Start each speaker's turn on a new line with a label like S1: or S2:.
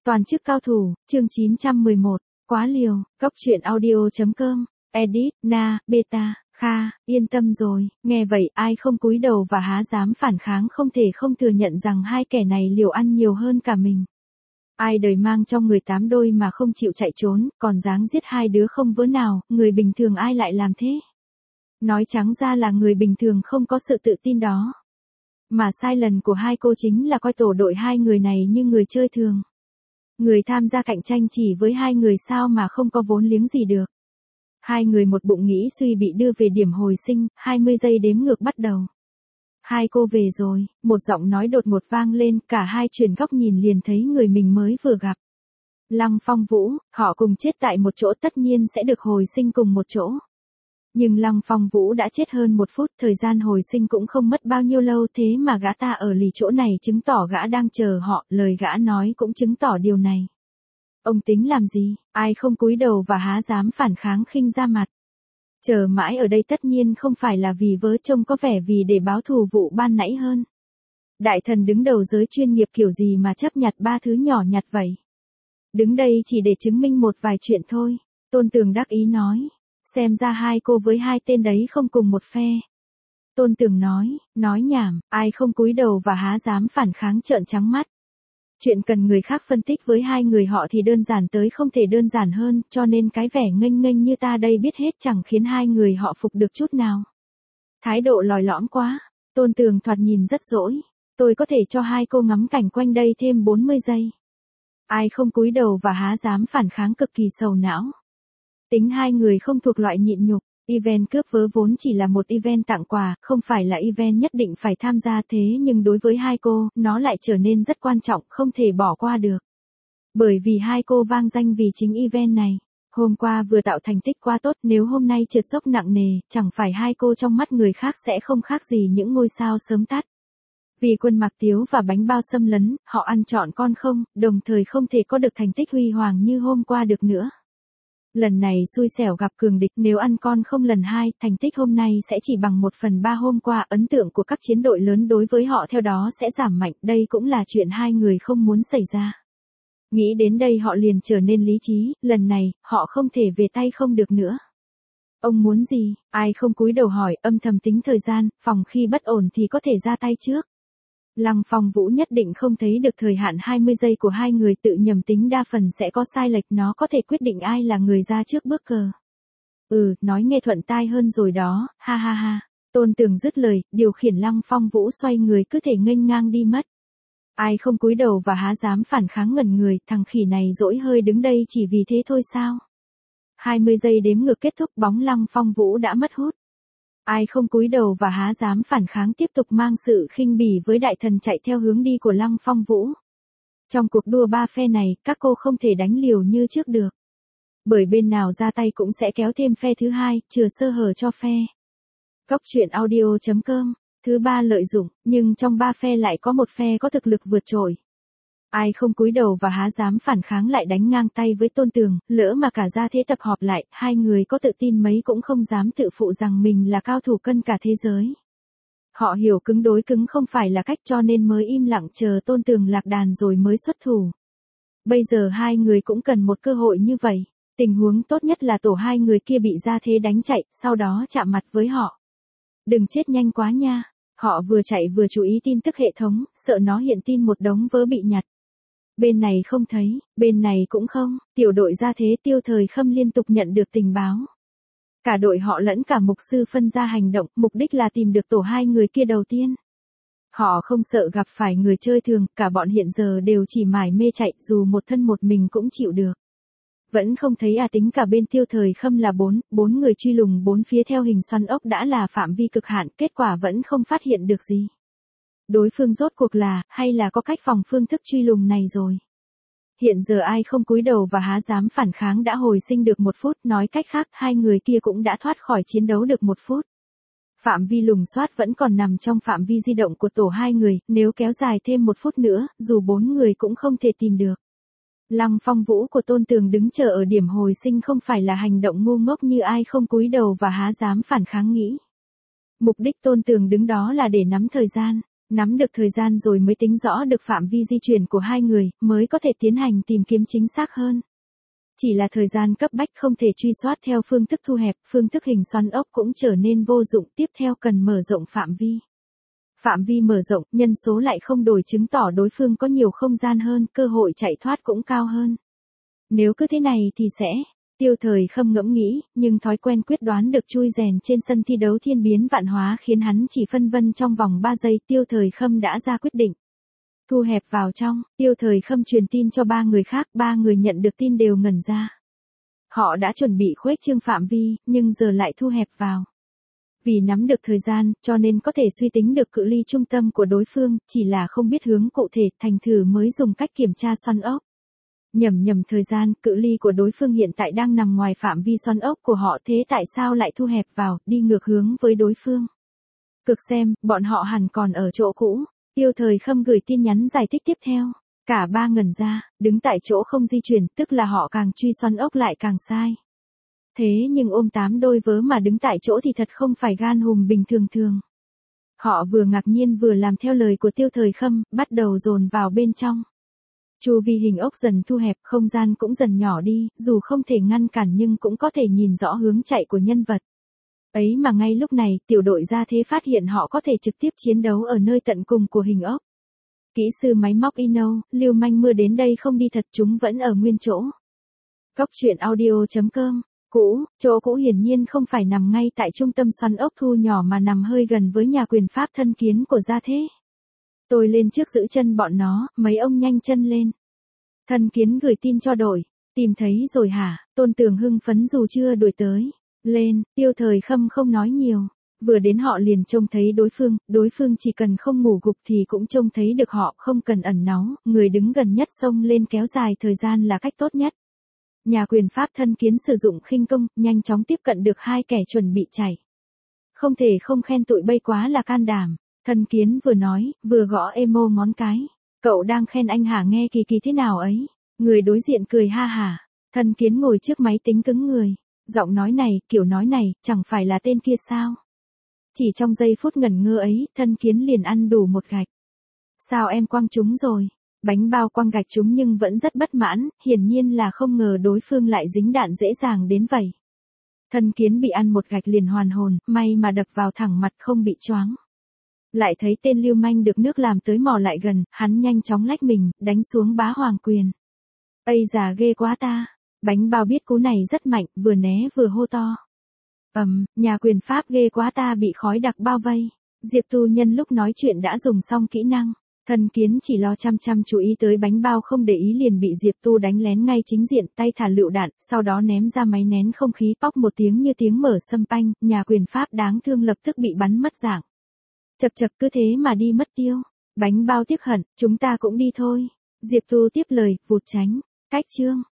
S1: Toàn chức cao thủ, chương 911, quá liều, góc truyện audio.com, edit, na, beta, kha, yên tâm rồi, nghe vậy ai không cúi đầu và há dám phản kháng không thể không thừa nhận rằng hai kẻ này liều ăn nhiều hơn cả mình. Ai đời mang trong người 8 đôi mà không chịu chạy trốn, còn dáng giết hai đứa không vớ nào, người bình thường ai lại làm thế? Nói trắng ra là người bình thường không có sự tự tin đó. Mà sai lần của hai cô chính là coi tổ đội hai người này như người chơi thường. Người tham gia cạnh tranh chỉ với hai người sao mà không có vốn liếng gì được. Hai người một bụng nghĩ suy bị đưa về điểm hồi sinh, 20 giây đếm ngược bắt đầu. Hai cô về rồi, một giọng nói đột ngột vang lên, cả hai chuyển góc nhìn liền thấy người mình mới vừa gặp. Lăng Phong Vũ, họ cùng chết tại một chỗ tất nhiên sẽ được hồi sinh cùng một chỗ. Nhưng Lăng Phong Vũ đã chết hơn 1 phút, thời gian hồi sinh cũng không mất bao nhiêu lâu thế mà gã ta ở lì chỗ này chứng tỏ gã đang chờ họ, lời gã nói cũng chứng tỏ điều này. Ông tính làm gì, ai không cúi đầu và há dám phản kháng khinh ra mặt. Chờ mãi ở đây tất nhiên không phải là vì vớ trông có vẻ vì để báo thù vụ ban nãy hơn. Đại thần đứng đầu giới chuyên nghiệp kiểu gì mà chấp nhặt 3 thứ nhỏ nhặt vậy. Đứng đây chỉ để chứng minh một vài chuyện thôi, Tôn Tường đắc ý nói. Xem ra hai cô với hai tên đấy không cùng một phe. Tôn Tường nói nhảm, ai không cúi đầu và há dám phản kháng trợn trắng mắt. Chuyện cần người khác phân tích với hai người họ thì đơn giản tới không thể đơn giản hơn, cho nên cái vẻ nghênh nghênh như ta đây biết hết chẳng khiến hai người họ phục được chút nào. Thái độ lòi lõm quá, Tôn Tường thoạt nhìn rất dỗi, tôi có thể cho hai cô ngắm cảnh quanh đây thêm 40 giây. Ai không cúi đầu và há dám phản kháng cực kỳ sầu não. Tính hai người không thuộc loại nhịn nhục, event cướp vớ vốn chỉ là một event tặng quà, không phải là event nhất định phải tham gia thế nhưng đối với hai cô, nó lại trở nên rất quan trọng, không thể bỏ qua được. Bởi vì hai cô vang danh vì chính event này. Hôm qua vừa tạo thành tích quá tốt, nếu hôm nay trượt dốc nặng nề, chẳng phải hai cô trong mắt người khác sẽ không khác gì những ngôi sao sớm tắt. Vì Quân Mạc Tiếu và bánh bao xâm lấn, họ ăn trọn con không, đồng thời không thể có được thành tích huy hoàng như hôm qua được nữa. Lần này xui xẻo gặp cường địch, nếu ăn con không lần 2, thành tích hôm nay sẽ chỉ bằng 1/3 hôm qua, ấn tượng của các chiến đội lớn đối với họ theo đó sẽ giảm mạnh, đây cũng là chuyện hai người không muốn xảy ra. Nghĩ đến đây họ liền trở nên lý trí, lần này, họ không thể về tay không được nữa. Ông muốn gì, ai không cúi đầu hỏi, âm thầm tính thời gian, phòng khi bất ổn thì có thể ra tay trước. Lăng Phong Vũ nhất định không thấy được thời hạn 20 giây của hai người, tự nhầm tính đa phần sẽ có sai lệch, nó có thể quyết định ai là người ra trước bước cờ. Nói nghe thuận tai hơn rồi đó, ha ha ha. Tôn Tường dứt lời, điều khiển Lăng Phong Vũ xoay người cứ thể nghênh ngang đi mất. Ai không cúi đầu và há dám phản kháng ngẩn người, thằng khỉ này dỗi hơi đứng đây chỉ vì thế thôi sao? 20 giây đếm ngược kết thúc, bóng Lăng Phong Vũ đã mất hút. Ai không cúi đầu và há dám phản kháng tiếp tục mang sự khinh bỉ với đại thần chạy theo hướng đi của Lăng Phong Vũ. Trong cuộc đua 3 phe này, các cô không thể đánh liều như trước được. Bởi bên nào ra tay cũng sẽ kéo thêm phe thứ hai, chừa sơ hở cho phe. Góc truyện audio.com, thứ 3 lợi dụng, nhưng trong 3 phe lại có một phe có thực lực vượt trội. Ai không cúi đầu và há dám phản kháng lại đánh ngang tay với Tôn Tường, lỡ mà cả gia thế tập họp lại, hai người có tự tin mấy cũng không dám tự phụ rằng mình là cao thủ cân cả thế giới. Họ hiểu cứng đối cứng không phải là cách cho nên mới im lặng chờ Tôn Tường lạc đàn rồi mới xuất thủ. Bây giờ hai người cũng cần một cơ hội như vậy, tình huống tốt nhất là tổ hai người kia bị gia thế đánh chạy, sau đó chạm mặt với họ. Đừng chết nhanh quá nha, họ vừa chạy vừa chú ý tin tức hệ thống, sợ nó hiện tin một đống vớ bị nhặt. Bên này không thấy, bên này cũng không, tiểu đội gia thế Tiêu Thời Khâm liên tục nhận được tình báo. Cả đội họ lẫn cả mục sư phân ra hành động, mục đích là tìm được tổ hai người kia đầu tiên. Họ không sợ gặp phải người chơi thường, cả bọn hiện giờ đều chỉ mải mê chạy, dù một thân một mình cũng chịu được. Vẫn không thấy tính cả bên Tiêu Thời Khâm là 4 người truy lùng 4 phía theo hình xoắn ốc đã là phạm vi cực hạn, kết quả vẫn không phát hiện được gì. Đối phương rốt cuộc là, hay là có cách phòng phương thức truy lùng này rồi. Hiện giờ ai không cúi đầu và há dám phản kháng đã hồi sinh được 1 phút, nói cách khác, hai người kia cũng đã thoát khỏi chiến đấu được 1 phút. Phạm vi lùng soát vẫn còn nằm trong phạm vi di động của tổ hai người, nếu kéo dài thêm 1 phút nữa, dù 4 người cũng không thể tìm được. Lăng Phong Vũ của Tôn Tường đứng chờ ở điểm hồi sinh không phải là hành động ngu ngốc như ai không cúi đầu và há dám phản kháng nghĩ. Mục đích Tôn Tường đứng đó là để nắm thời gian. Nắm được thời gian rồi mới tính rõ được phạm vi di chuyển của hai người, mới có thể tiến hành tìm kiếm chính xác hơn. Chỉ là thời gian cấp bách không thể truy soát theo phương thức thu hẹp, phương thức hình xoắn ốc cũng trở nên vô dụng, tiếp theo cần mở rộng phạm vi. Phạm vi mở rộng, nhân số lại không đổi chứng tỏ đối phương có nhiều không gian hơn, cơ hội chạy thoát cũng cao hơn. Nếu cứ thế này thì sẽ, Tiêu Thời Khâm ngẫm nghĩ, nhưng thói quen quyết đoán được chui rèn trên sân thi đấu thiên biến vạn hóa khiến hắn chỉ phân vân trong vòng 3 giây. Tiêu Thời Khâm đã ra quyết định. Thu hẹp vào trong, Tiêu Thời Khâm truyền tin cho 3 người khác, 3 người nhận được tin đều ngẩn ra. Họ đã chuẩn bị khuếch trương phạm vi, nhưng giờ lại thu hẹp vào. Vì nắm được thời gian, cho nên có thể suy tính được cự ly trung tâm của đối phương, chỉ là không biết hướng cụ thể, thành thử mới dùng cách kiểm tra xoắn ốc. Nhầm thời gian, cự ly của đối phương hiện tại đang nằm ngoài phạm vi xoắn ốc của họ, thế tại sao lại thu hẹp vào, đi ngược hướng với đối phương? Cực xem, bọn họ hẳn còn ở chỗ cũ. Tiêu Thời Khâm gửi tin nhắn giải thích tiếp theo. Cả 3 ngẩn ra, đứng tại chỗ không di chuyển, tức là họ càng truy xoắn ốc lại càng sai. Thế nhưng ôm 8 đôi vớ mà đứng tại chỗ thì thật không phải gan hùm bình thường. Họ vừa ngạc nhiên vừa làm theo lời của Tiêu Thời Khâm, bắt đầu dồn vào bên trong. Chu vi hình ốc dần thu hẹp, không gian cũng dần nhỏ đi, dù không thể ngăn cản nhưng cũng có thể nhìn rõ hướng chạy của nhân vật. Ấy mà ngay lúc này, tiểu đội gia thế phát hiện họ có thể trực tiếp chiến đấu ở nơi tận cùng của hình ốc. Kỹ sư máy móc Ino, Lưu Manh Mưa đến đây không đi thật, chúng vẫn ở nguyên chỗ. Góc truyện audio.com. Chỗ cũ hiển nhiên không phải nằm ngay tại trung tâm xoắn ốc thu nhỏ mà nằm hơi gần với nhà quyền pháp thân kiến của gia thế. Tôi lên trước giữ chân bọn nó, mấy ông nhanh chân lên. Thân kiến gửi tin cho đội. Tìm thấy rồi hả? Tôn Tường hưng phấn dù chưa đuổi tới. Lên, Tiêu Thời Khâm không nói nhiều. Vừa đến họ liền trông thấy đối phương chỉ cần không ngủ gục thì cũng trông thấy được họ, không cần ẩn náu, người đứng gần nhất xông lên kéo dài thời gian là cách tốt nhất. Nhà quyền pháp thân kiến sử dụng khinh công, nhanh chóng tiếp cận được 2 kẻ chuẩn bị chạy. Không thể không khen tụi bay quá là can đảm. Thân kiến vừa nói, vừa gõ emo ngón cái. Cậu đang khen anh hả, nghe kỳ kỳ thế nào ấy? Người đối diện cười ha hả. Thân kiến ngồi trước máy tính cứng người. Giọng nói này, kiểu nói này, chẳng phải là tên kia sao? Chỉ trong giây phút ngẩn ngơ ấy, thân kiến liền ăn đủ một gạch. Sao em quăng chúng rồi? Bánh bao quăng gạch chúng nhưng vẫn rất bất mãn, hiển nhiên là không ngờ đối phương lại dính đạn dễ dàng đến vậy. Thân kiến bị ăn một gạch liền hoàn hồn, may mà đập vào thẳng mặt không bị choáng. Lại thấy tên lưu manh được nước làm tới mò lại gần, hắn nhanh chóng lách mình, đánh xuống bá hoàng quyền. Ây già ghê quá ta. Bánh bao biết cú này rất mạnh, vừa né vừa hô to. Nhà quyền pháp ghê quá ta, bị khói đặc bao vây. Diệp Tu nhân lúc nói chuyện đã dùng xong kỹ năng. Thân kiến chỉ lo chăm chú ý tới bánh bao, không để ý liền bị Diệp Tu đánh lén ngay chính diện, tay thả lựu đạn, sau đó ném ra máy nén không khí, póc một tiếng như tiếng mở sâm panh, nhà quyền pháp đáng thương lập tức bị bắn mất dạng. Chật cứ thế mà đi mất tiêu. Bánh bao tiếc hận, chúng ta cũng đi thôi. Diệp Tu tiếp lời, vụt tránh. Cách chương.